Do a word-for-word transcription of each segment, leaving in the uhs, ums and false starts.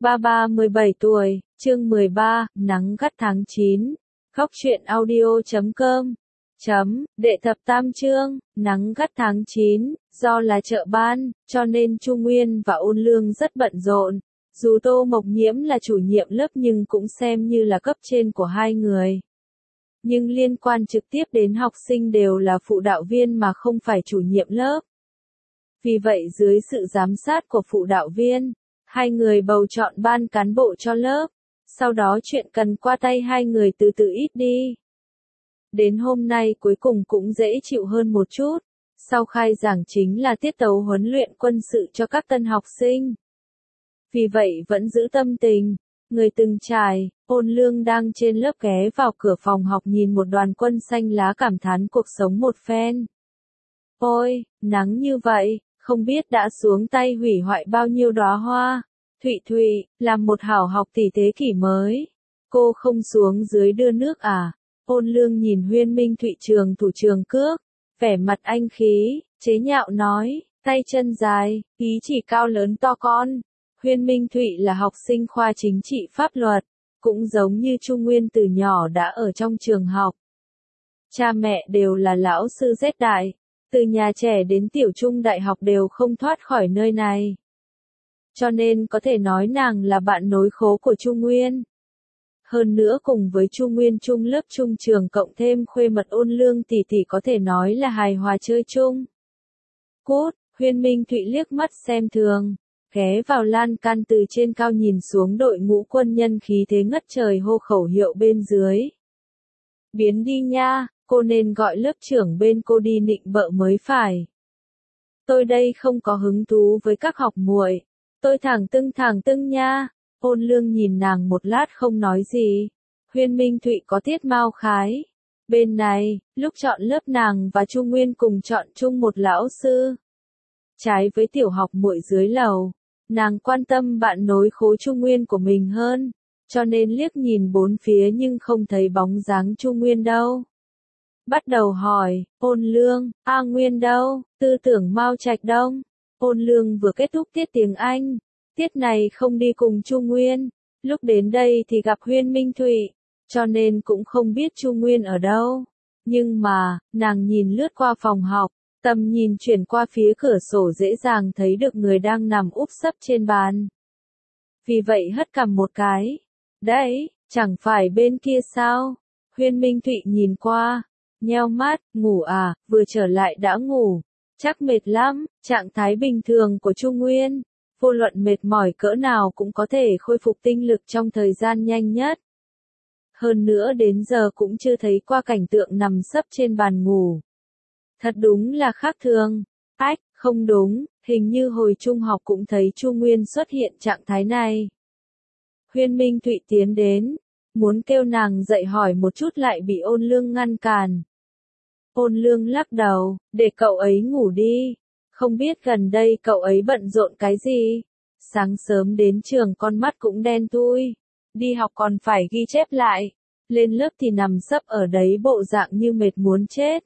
Ba ba mười bảy tuổi, chương mười ba, nắng gắt tháng chín. Khóc chuyện audio chấm com. Chấm, đệ thập tam chương, nắng gắt tháng chín, do là chợ ban, cho nên Chu Nguyên và Ôn Lương rất bận rộn. Dù Tô Mộc Nhiễm là chủ nhiệm lớp nhưng cũng xem như là cấp trên của hai người. Nhưng liên quan trực tiếp đến học sinh đều là phụ đạo viên mà không phải chủ nhiệm lớp. Vì vậy dưới sự giám sát của phụ đạo viên, hai người bầu chọn ban cán bộ cho lớp. Sau đó chuyện cần qua tay hai người từ từ ít đi. Đến hôm nay cuối cùng cũng dễ chịu hơn một chút. Sau khai giảng chính là tiết tấu huấn luyện quân sự cho các tân học sinh. Vì vậy vẫn giữ tâm tình. Người từng trải, Ôn Lương đang trên lớp ghé vào cửa phòng học nhìn một đoàn quân xanh lá cảm thán cuộc sống một phen. Ôi, nắng như vậy, không biết đã xuống tay hủy hoại bao nhiêu đóa hoa. Thụy Thụy, làm một hảo học tỷ thế kỷ mới. Cô không xuống dưới đưa nước à? Ôn Lương nhìn Huyên Minh Thụy trường thủ trường cước, vẻ mặt anh khí, chế nhạo nói, tay chân dài, ý chỉ cao lớn to con. Huyên Minh Thụy là học sinh khoa chính trị pháp luật, cũng giống như Chu Nguyên từ nhỏ đã ở trong trường học. Cha mẹ đều là lão sư rét đại, từ nhà trẻ đến tiểu trung đại học đều không thoát khỏi nơi này. Cho nên có thể nói nàng là bạn nối khố của Chu Nguyên. Hơn nữa cùng với Chu Nguyên chung lớp chung trường cộng thêm khuê mật Ôn Lương tỷ tỷ có thể nói là hài hòa chơi chung. Cút, Huyên Minh Thụy liếc mắt xem thường, ghé vào lan can từ trên cao nhìn xuống đội ngũ quân nhân khí thế ngất trời hô khẩu hiệu bên dưới. Biến đi nha, cô nên gọi lớp trưởng bên cô đi nịnh bợ mới phải. Tôi đây không có hứng thú với các học muội. Tôi thẳng tưng thẳng tưng nha. Ôn Lương nhìn nàng một lát không nói gì. Huyên Minh Thụy có tiết mao khái. Bên này, lúc chọn lớp nàng và Chu Nguyên cùng chọn chung một lão sư. Trái với tiểu học muội dưới lầu, nàng quan tâm bạn nối khối Chu Nguyên của mình hơn, cho nên liếc nhìn bốn phía nhưng không thấy bóng dáng Chu Nguyên đâu. Bắt đầu hỏi, Ôn Lương, A Nguyên đâu, tư tưởng Mao Trạch Đông. Ôn Lương vừa kết thúc tiết tiếng Anh, tiết này không đi cùng Chu Nguyên, lúc đến đây thì gặp Huyên Minh Thụy, cho nên cũng không biết Chu Nguyên ở đâu. Nhưng mà, nàng nhìn lướt qua phòng học, tầm nhìn chuyển qua phía cửa sổ dễ dàng thấy được người đang nằm úp sấp trên bàn. Vì vậy hất cằm một cái. Đấy, chẳng phải bên kia sao? Huyên Minh Thụy nhìn qua, nheo mắt, ngủ à, vừa trở lại đã ngủ. Chắc mệt lắm, trạng thái bình thường của Chu Nguyên. Vô luận mệt mỏi cỡ nào cũng có thể khôi phục tinh lực trong thời gian nhanh nhất. Hơn nữa đến giờ cũng chưa thấy qua cảnh tượng nằm sấp trên bàn ngủ. Thật đúng là khác thường. Ách, không đúng, hình như hồi trung học cũng thấy Chu Nguyên xuất hiện trạng thái này. Huyên Minh Thụy tiến đến, muốn kêu nàng dậy hỏi một chút lại bị Ôn Lương ngăn cản. Ôn Lương lắc đầu, để cậu ấy ngủ đi. Không biết gần đây cậu ấy bận rộn cái gì. Sáng sớm đến trường con mắt cũng đen thui. Đi học còn phải ghi chép lại. Lên lớp thì nằm sấp ở đấy bộ dạng như mệt muốn chết.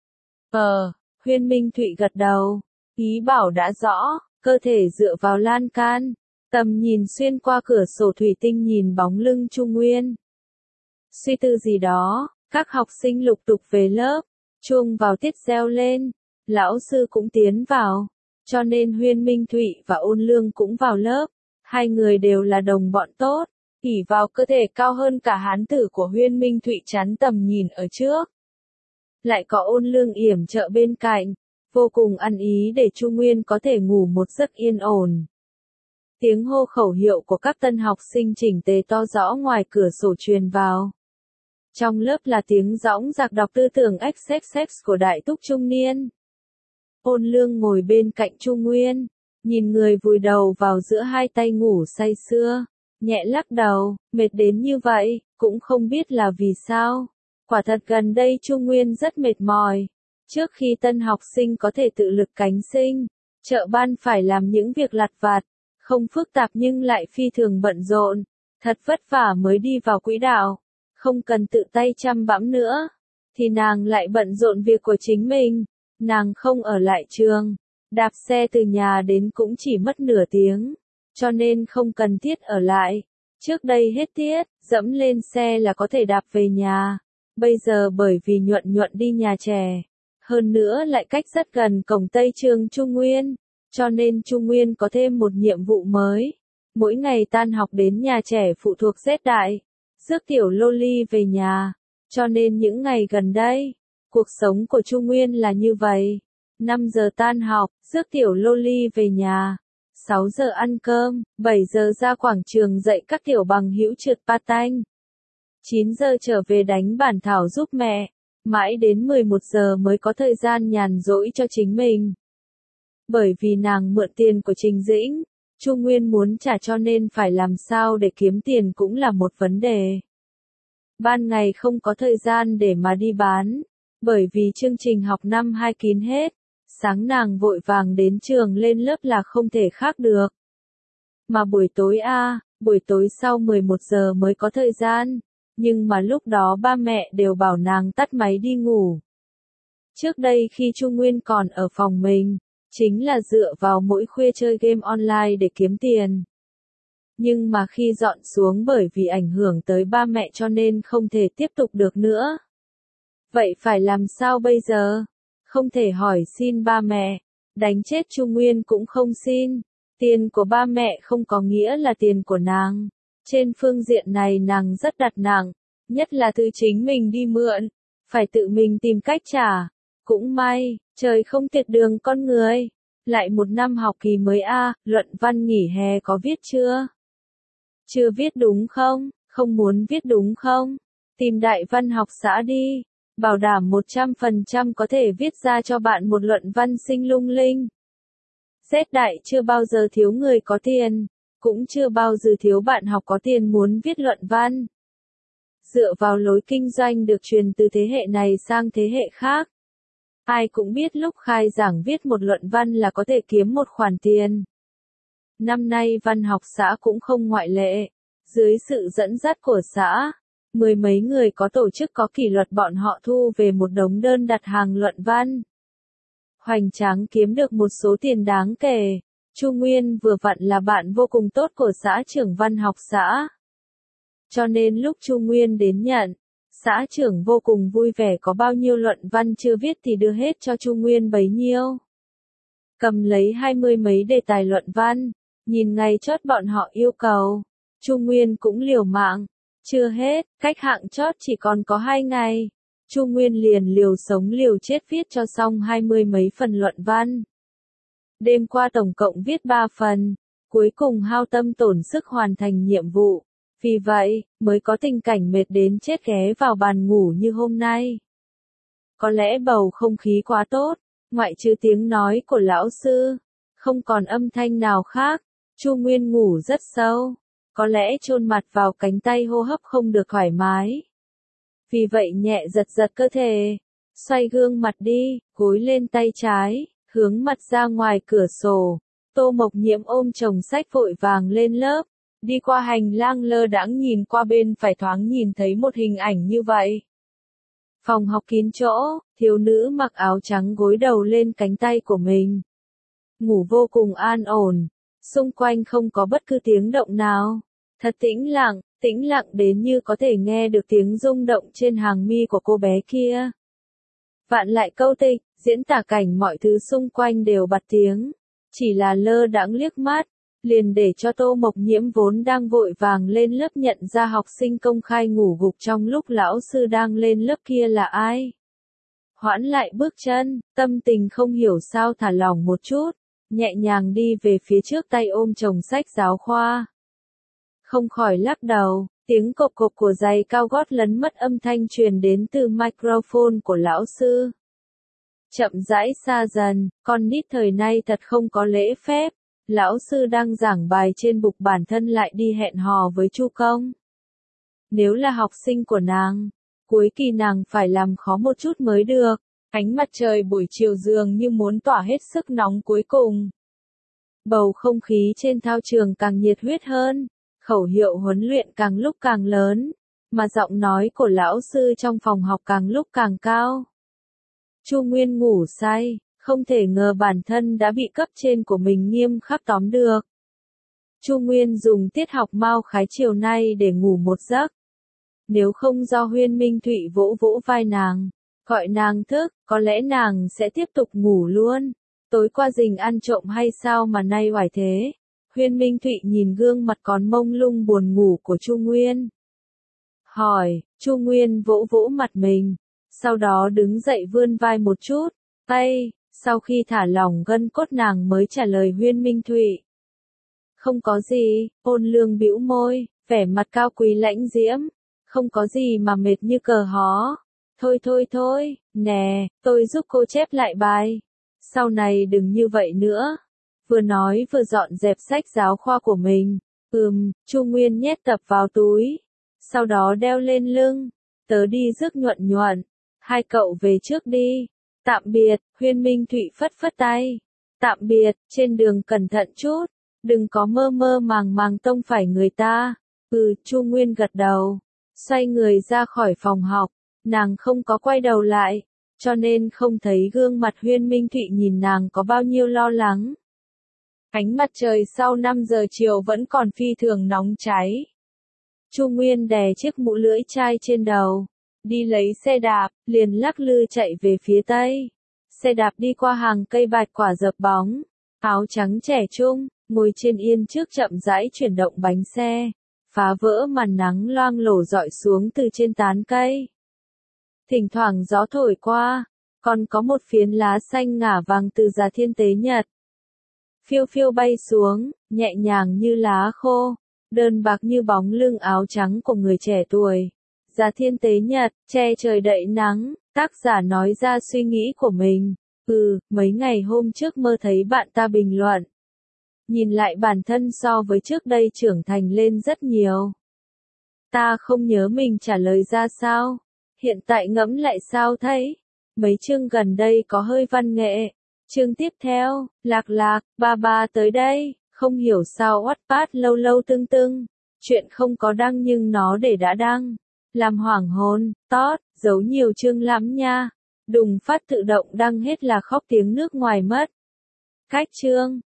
Ờ, Huyên Minh Thụy gật đầu. Ý bảo đã rõ, cơ thể dựa vào lan can. Tầm nhìn xuyên qua cửa sổ thủy tinh nhìn bóng lưng Chu Nguyên. Suy tư gì đó, các học sinh lục tục về lớp. Chuông vào tiết reo lên. Lão sư cũng tiến vào, cho nên Huyên Minh Thụy và Ôn Lương cũng vào lớp. Hai người đều là đồng bọn tốt, ỷ vào cơ thể cao hơn cả hán tử của Huyên Minh Thụy chắn tầm nhìn ở trước. Lại có Ôn Lương yểm trợ bên cạnh, vô cùng ăn ý để Chu Nguyên có thể ngủ một giấc yên ổn. Tiếng hô khẩu hiệu của các tân học sinh chỉnh tề to rõ ngoài cửa sổ truyền vào. Trong lớp là tiếng dõng dạc đọc tư tưởng ích xích xích của đại túc trung niên. Ôn Lương ngồi bên cạnh Chu Nguyên, nhìn người vùi đầu vào giữa hai tay ngủ say sưa, nhẹ lắc đầu, mệt đến như vậy, cũng không biết là vì sao. Quả thật gần đây Chu Nguyên rất mệt mỏi. Trước khi tân học sinh có thể tự lực cánh sinh, chợ ban phải làm những việc lặt vặt, không phức tạp nhưng lại phi thường bận rộn, thật vất vả mới đi vào quỹ đạo, không cần tự tay chăm bẵm nữa, thì nàng lại bận rộn việc của chính mình. Nàng không ở lại trường, đạp xe từ nhà đến cũng chỉ mất nửa tiếng, cho nên không cần thiết ở lại. Trước đây hết tiết, dẫm lên xe là có thể đạp về nhà. Bây giờ bởi vì Nhuận Nhuận đi nhà trẻ, hơn nữa lại cách rất gần cổng Tây trường Trung Nguyên, cho nên Trung Nguyên có thêm một nhiệm vụ mới. Mỗi ngày tan học đến nhà trẻ phụ thuộc Z Đại, rước tiểu Loli về nhà. Cho nên những ngày gần đây, cuộc sống của Trung Nguyên là như vậy. năm giờ tan học, rước tiểu Loli về nhà. sáu giờ ăn cơm, bảy giờ ra quảng trường dạy các tiểu bằng hữu trượt patin. chín giờ trở về đánh bản thảo giúp mẹ. Mãi đến mười một giờ mới có thời gian nhàn rỗi cho chính mình. Bởi vì nàng mượn tiền của Trình Dĩnh, Trung Nguyên muốn trả cho nên phải làm sao để kiếm tiền cũng là một vấn đề. Ban ngày không có thời gian để mà đi bán, bởi vì chương trình học năm hai kín hết. Sáng nàng vội vàng đến trường lên lớp là không thể khác được. Mà buổi tối a, à, buổi tối sau mười một giờ mới có thời gian, nhưng mà lúc đó ba mẹ đều bảo nàng tắt máy đi ngủ. Trước đây khi Trung Nguyên còn ở phòng mình, chính là dựa vào mỗi khuya chơi game online để kiếm tiền. Nhưng mà khi dọn xuống bởi vì ảnh hưởng tới ba mẹ cho nên không thể tiếp tục được nữa. Vậy phải làm sao bây giờ? Không thể hỏi xin ba mẹ, đánh chết Trung Nguyên cũng không xin. Tiền của ba mẹ không có nghĩa là tiền của nàng. Trên phương diện này nàng rất đặt nặng, nhất là thứ chính mình đi mượn, phải tự mình tìm cách trả. Cũng may, trời không tuyệt đường con người. Lại một năm học kỳ mới a, à, luận văn nghỉ hè có viết chưa? Chưa viết đúng không? Không muốn viết đúng không? Tìm đại văn học xã đi. Bảo đảm một trăm phần trăm có thể viết ra cho bạn một luận văn xinh lung linh. Z Đại chưa bao giờ thiếu người có tiền, cũng chưa bao giờ thiếu bạn học có tiền muốn viết luận văn. Dựa vào lối kinh doanh được truyền từ thế hệ này sang thế hệ khác. Ai cũng biết lúc khai giảng viết một luận văn là có thể kiếm một khoản tiền. Năm nay văn học xã cũng không ngoại lệ. Dưới sự dẫn dắt của xã, mười mấy người có tổ chức có kỷ luật bọn họ thu về một đống đơn đặt hàng luận văn. Hoành tráng kiếm được một số tiền đáng kể. Chu Nguyên vừa vặn là bạn vô cùng tốt của xã trưởng văn học xã. Cho nên lúc Chu Nguyên đến nhận, xã trưởng vô cùng vui vẻ có bao nhiêu luận văn chưa viết thì đưa hết cho Chu Nguyên bấy nhiêu. Cầm lấy hai mươi mấy đề tài luận văn, nhìn ngày chót bọn họ yêu cầu. Chu Nguyên cũng liều mạng. Chưa hết, cách hạng chót chỉ còn có hai ngày. Chu Nguyên liền liều sống liều chết viết cho xong hai mươi mấy phần luận văn. Đêm qua tổng cộng viết ba phần, cuối cùng hao tâm tổn sức hoàn thành nhiệm vụ. Vì vậy, mới có tình cảnh mệt đến chết ghé vào bàn ngủ như hôm nay. Có lẽ bầu không khí quá tốt, ngoại trừ tiếng nói của lão sư, không còn âm thanh nào khác. Chu Nguyên ngủ rất sâu. Có lẽ chôn mặt vào cánh tay hô hấp không được thoải mái. Vì vậy nhẹ giật giật cơ thể, xoay gương mặt đi, gối lên tay trái, hướng mặt ra ngoài cửa sổ. Tô Mộc Nhiễm ôm chồng sách vội vàng lên lớp, đi qua hành lang lơ đãng nhìn qua bên phải thoáng nhìn thấy một hình ảnh như vậy. Phòng học kín chỗ, thiếu nữ mặc áo trắng gối đầu lên cánh tay của mình. Ngủ vô cùng an ổn, xung quanh không có bất cứ tiếng động nào. Thật tĩnh lặng, tĩnh lặng đến như có thể nghe được tiếng rung động trên hàng mi của cô bé kia. Vạn lại câu tịch, diễn tả cảnh mọi thứ xung quanh đều bật tiếng. Chỉ là lơ đãng liếc mắt, liền để cho Tô Mộc Nhiễm vốn đang vội vàng lên lớp nhận ra học sinh công khai ngủ gục trong lúc lão sư đang lên lớp kia là ai. Hoãn lại bước chân, tâm tình không hiểu sao thả lỏng một chút, nhẹ nhàng đi về phía trước tay ôm chồng sách giáo khoa. Không khỏi lắc đầu, tiếng cộp cộp của giày cao gót lấn mất âm thanh truyền đến từ microphone của lão sư. Chậm rãi xa dần, con nít thời nay thật không có lễ phép. Lão sư đang giảng bài trên bục bản thân lại đi hẹn hò với Chu Công. Nếu là học sinh của nàng, cuối kỳ nàng phải làm khó một chút mới được. Ánh mặt trời buổi chiều dường như muốn tỏa hết sức nóng cuối cùng. Bầu không khí trên thao trường càng nhiệt huyết hơn. Khẩu hiệu huấn luyện càng lúc càng lớn, mà giọng nói của lão sư trong phòng học càng lúc càng cao. Chu Nguyên ngủ say, không thể ngờ bản thân đã bị cấp trên của mình nghiêm khắc tóm được. Chu Nguyên dùng tiết học mao khái chiều nay để ngủ một giấc. Nếu không do Huyên Minh Thụy vỗ vỗ vai nàng, gọi nàng thức, có lẽ nàng sẽ tiếp tục ngủ luôn. Tối qua Dình ăn trộm hay sao mà nay oải thế? Huyên Minh Thụy nhìn gương mặt còn mông lung buồn ngủ của Chu Nguyên. Hỏi, Chu Nguyên vỗ vỗ mặt mình, sau đó đứng dậy vươn vai một chút, tay, sau khi thả lỏng gân cốt nàng mới trả lời Huyên Minh Thụy. Không có gì, Ôn Lương bĩu môi, vẻ mặt cao quý lãnh diễm, không có gì mà mệt như cờ hó. Thôi thôi thôi, nè, tôi giúp cô chép lại bài. Sau này đừng như vậy nữa. Vừa nói vừa dọn dẹp sách giáo khoa của mình. Ừm, Chu Nguyên nhét tập vào túi. Sau đó đeo lên lưng. Tớ đi rước Nhuận Nhuận. Hai cậu về trước đi. Tạm biệt, Huyên Minh Thụy phất phất tay. Tạm biệt, trên đường cẩn thận chút. Đừng có mơ mơ màng màng tông phải người ta. Ừ, Chu Nguyên gật đầu. Xoay người ra khỏi phòng học. Nàng không có quay đầu lại, cho nên không thấy gương mặt Huyên Minh Thụy nhìn nàng có bao nhiêu lo lắng. Ánh mặt trời sau năm giờ chiều vẫn còn phi thường nóng cháy. Chu Nguyên đè chiếc mũ lưỡi chai trên đầu, đi lấy xe đạp, liền lắc lư chạy về phía tây. Xe đạp đi qua hàng cây bạch quả dợp bóng, áo trắng trẻ trung, ngồi trên yên trước chậm rãi chuyển động bánh xe, phá vỡ màn nắng loang lổ rọi xuống từ trên tán cây. Thỉnh thoảng gió thổi qua, còn có một phiến lá xanh ngả vàng từ Già Thiên Tế Nhật. Phiêu phiêu bay xuống, nhẹ nhàng như lá khô, đơn bạc như bóng lưng áo trắng của người trẻ tuổi. Già Thiên Tế Nhật, che trời đậy nắng, tác giả nói ra suy nghĩ của mình. Ừ, mấy ngày hôm trước mơ thấy bạn ta bình luận. Nhìn lại bản thân so với trước đây trưởng thành lên rất nhiều. Ta không nhớ mình trả lời ra sao. Hiện tại ngẫm lại sao thấy? Mấy chương gần đây có hơi văn nghệ. Chương tiếp theo, Lạc Lạc, ba ba tới đây, không hiểu sao Wattpad lâu lâu tưng tưng. Chuyện không có đăng nhưng nó để đã đăng. Làm hoảng hồn, tót, giấu nhiều chương lắm nha. Đùng phát tự động đăng hết là khóc tiếng nước ngoài mất. Cách chương.